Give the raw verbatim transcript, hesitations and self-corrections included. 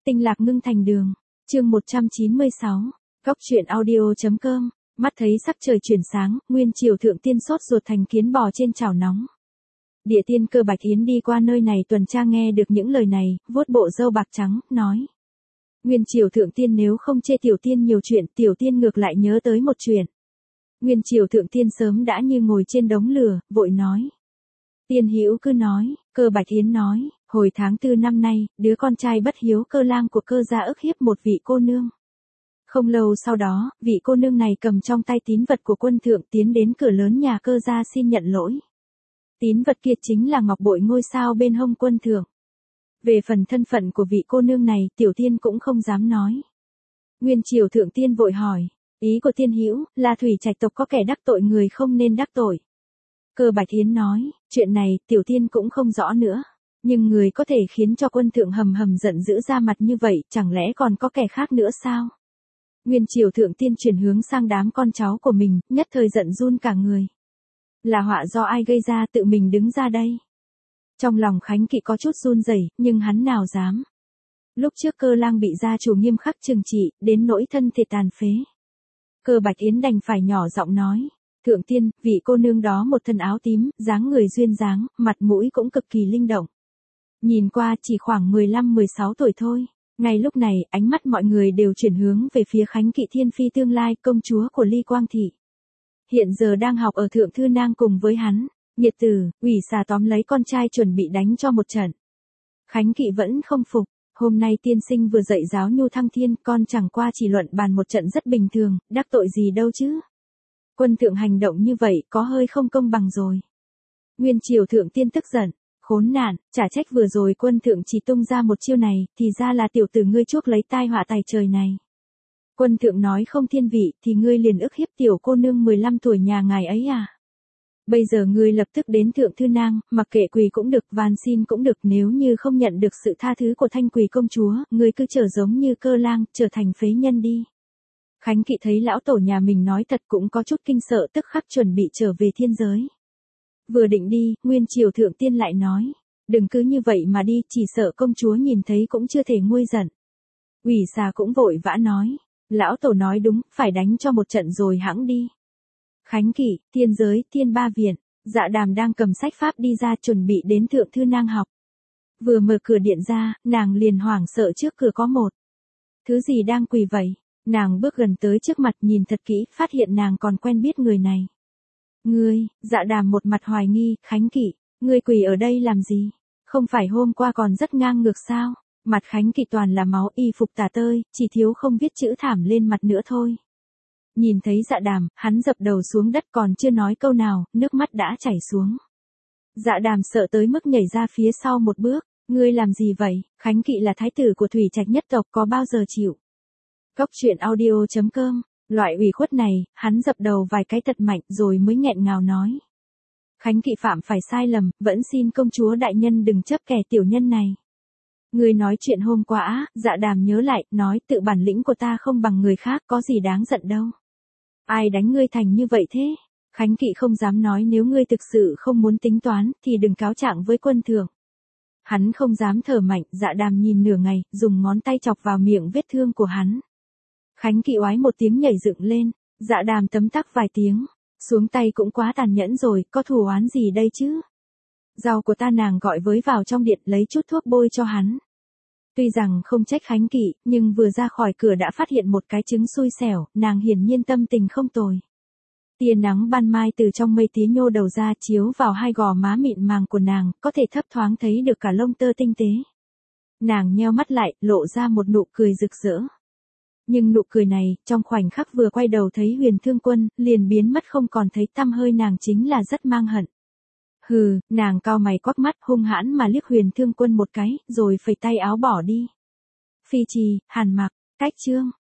Tinh lạc ngưng thành đường. Chương một trăm chín mươi sáu. Góc truyện audio.com. Mắt thấy sắc trời chuyển sáng, Nguyên Triều thượng tiên sốt ruột thành kiến bò trên chảo nóng. Địa tiên Cơ Bạch Hiến đi qua nơi này tuần tra nghe được những lời này, vuốt bộ râu bạc trắng, nói. Nguyên Triều thượng tiên nếu không chê tiểu tiên nhiều chuyện, tiểu tiên ngược lại nhớ tới một chuyện. Nguyên Triều thượng tiên sớm đã như ngồi trên đống lửa, vội nói. Tiên hữu cứ nói, Cơ Bạch Hiến nói, hồi tháng tư năm nay, đứa con trai bất hiếu Cơ Lang của Cơ gia ức hiếp một vị cô nương. Không lâu sau đó, vị cô nương này cầm trong tay tín vật của quân thượng tiến đến cửa lớn nhà Cơ gia xin nhận lỗi. Tín vật kia chính là ngọc bội ngôi sao bên hông quân thượng. Về phần thân phận của vị cô nương này, tiểu tiên cũng không dám nói. Nguyên Triều thượng tiên vội hỏi, ý của tiên hữu là thủy trạch tộc có kẻ đắc tội người không nên đắc tội. Cơ Bạch Hiến nói, chuyện này tiểu tiên cũng không rõ nữa, nhưng người có thể khiến cho quân thượng hầm hầm giận dữ ra mặt như vậy, chẳng lẽ còn có kẻ khác nữa sao? Nguyên Triều thượng tiên chuyển hướng sang đám con cháu của mình, nhất thời giận run cả người. Là họa do ai gây ra, tự mình đứng ra đây. Trong lòng Khánh Kỵ có chút run rẩy, nhưng hắn nào dám. Lúc trước Cơ Lang bị gia chủ nghiêm khắc trừng trị, đến nỗi thân thể tàn phế. Cơ Bạch Yến đành phải nhỏ giọng nói, thượng tiên, vị cô nương đó một thân áo tím, dáng người duyên dáng, mặt mũi cũng cực kỳ linh động. Nhìn qua chỉ khoảng mười lăm mười sáu tuổi thôi. Ngay lúc này, ánh mắt mọi người đều chuyển hướng về phía Khánh Kỵ thiên phi tương lai, công chúa của Ly Quang Thị. Hiện giờ đang học ở Thượng Thư Nang cùng với hắn. Nhiệt tử, ủy xà tóm lấy con trai chuẩn bị đánh cho một trận. Khánh Kỵ vẫn không phục, hôm nay tiên sinh vừa dạy giáo nhu thăng thiên, con chẳng qua chỉ luận bàn một trận rất bình thường, đắc tội gì đâu chứ. Quân thượng hành động như vậy có hơi không công bằng rồi. Nguyên Triều thượng tiên tức giận, khốn nạn, chả trách vừa rồi quân thượng chỉ tung ra một chiêu này, thì ra là tiểu tử ngươi chuốc lấy tai họa tài trời này. Quân thượng nói không thiên vị, thì ngươi liền ức hiếp tiểu cô nương mười lăm tuổi nhà ngài ấy à? Bây giờ ngươi lập tức đến Thượng Thư Nang, mặc kệ quỳ cũng được, van xin cũng được, nếu như không nhận được sự tha thứ của Thanh Quỳ công chúa, ngươi cứ trở giống như Cơ Lang, trở thành phế nhân đi. Khánh Kỵ thấy lão tổ nhà mình nói thật cũng có chút kinh sợ, tức khắc chuẩn bị trở về thiên giới. Vừa định đi, Nguyên Triều thượng tiên lại nói, đừng cứ như vậy mà đi, chỉ sợ công chúa nhìn thấy cũng chưa thể nguôi giận. Ủy xà cũng vội vã nói, lão tổ nói đúng, phải đánh cho một trận rồi hẵng đi. Khánh Kỵ, thiên giới, thiên ba viện, Dạ Đàm đang cầm sách pháp đi ra chuẩn bị đến Thượng Thư Nang học. Vừa mở cửa điện ra, nàng liền hoảng sợ trước cửa có một thứ gì đang quỳ vậy. Nàng bước gần tới trước mặt nhìn thật kỹ, phát hiện nàng còn quen biết người này. Ngươi, Dạ Đàm một mặt hoài nghi, Khánh Kỵ, ngươi quỳ ở đây làm gì? Không phải hôm qua còn rất ngang ngược sao? Mặt Khánh Kỵ toàn là máu, y phục tả tơi, chỉ thiếu không viết chữ thảm lên mặt nữa thôi. Nhìn thấy Dạ Đàm, hắn dập đầu xuống đất còn chưa nói câu nào, nước mắt đã chảy xuống. Dạ Đàm sợ tới mức nhảy ra phía sau một bước, ngươi làm gì vậy? Khánh Kỵ là thái tử của thủy trạch nhất tộc, có bao giờ chịu? Góc truyện audio.com. Loại ủy khuất này, hắn dập đầu vài cái thật mạnh rồi mới nghẹn ngào nói. Khánh Kỵ phạm phải sai lầm, vẫn xin công chúa đại nhân đừng chấp kẻ tiểu nhân này. Người nói chuyện hôm qua, Dạ Đàm nhớ lại, nói tự bản lĩnh của ta không bằng người khác, có gì đáng giận đâu. Ai đánh ngươi thành như vậy thế? Khánh Kỵ không dám nói, nếu ngươi thực sự không muốn tính toán, thì đừng cáo trạng với quân thượng. Hắn không dám thở mạnh, Dạ Đàm nhìn nửa ngày, dùng ngón tay chọc vào miệng vết thương của hắn. Khánh Kỵ oái một tiếng nhảy dựng lên, Dạ Đàm tấm tắc vài tiếng, xuống tay cũng quá tàn nhẫn rồi, có thù oán gì đây chứ? Rau của ta nàng gọi với vào trong điện lấy chút thuốc bôi cho hắn. Tuy rằng không trách Khánh Kỵ, nhưng vừa ra khỏi cửa đã phát hiện một cái trứng xui xẻo, nàng hiển nhiên tâm tình không tồi. Tia nắng ban mai từ trong mây tía nhô đầu ra chiếu vào hai gò má mịn màng của nàng, có thể thấp thoáng thấy được cả lông tơ tinh tế. Nàng nheo mắt lại, lộ ra một nụ cười rực rỡ. Nhưng nụ cười này, trong khoảnh khắc vừa quay đầu thấy Huyền Thương Quân, liền biến mất không còn thấy tăm hơi, nàng chính là rất mang hận. Hừ, nàng cau mày quắc mắt hung hãn mà liếc Huyền Thương Quân một cái, rồi phẩy tay áo bỏ đi. Phi Trì, Hàn Mặc, cách chương.